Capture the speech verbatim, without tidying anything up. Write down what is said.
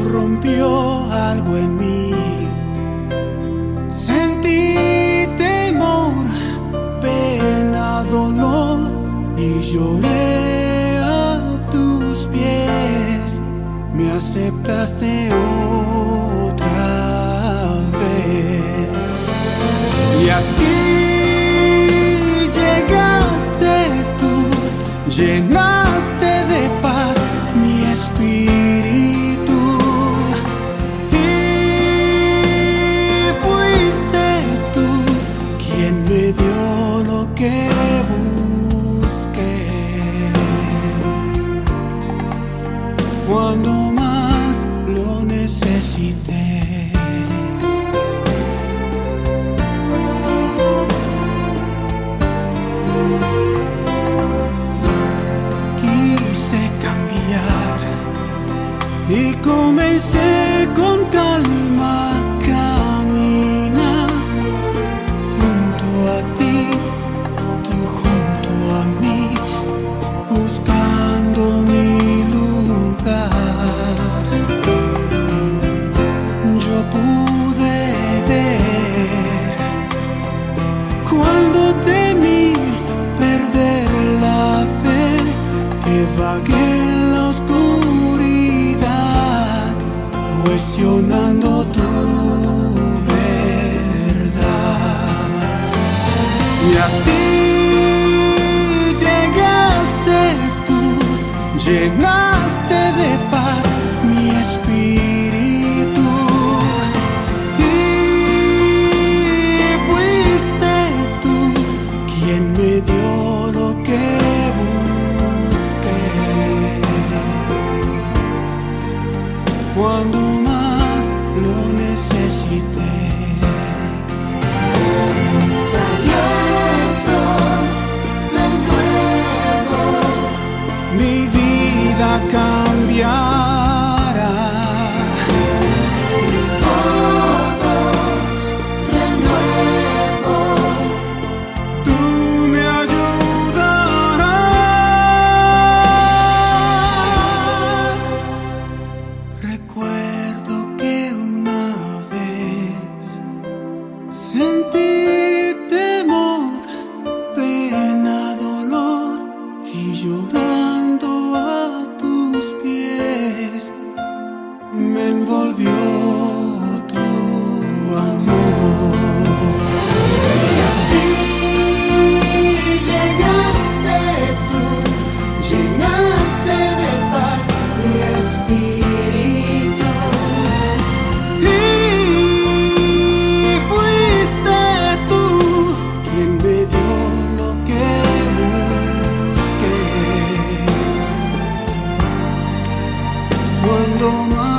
rompió algo en mí. Sentí temor, pena, dolor y lloré a tus pies. Me aceptaste otra vez y así llegaste tú, llenaste de paz mi espíritu y fuiste tú quien me dio lo que busqué. Cuando más lo necesité, y comencé con calma a caminar junto a ti, tú junto a mí, buscando mi lugar. Yo pude ver cuando temí perder la fe, que vagué en la oscuridad cuestionando tu verdad. Y así llegaste tú, llenaste de paz mi espíritu y fuiste tú quien me dio lo que busqué. Cuando más lo necesité, salió el sol de nuevo, mi vida cambiará, mis votos renuevo, tú me ayudarás. Recuerdo que una vez sentí temor, pena, dolor y llorando a tus pies me envolvió tu amor. y así llegaste tú, llenaste de paz mi espíritu Y fuiste tú quien me dio lo que busqué. Cuando más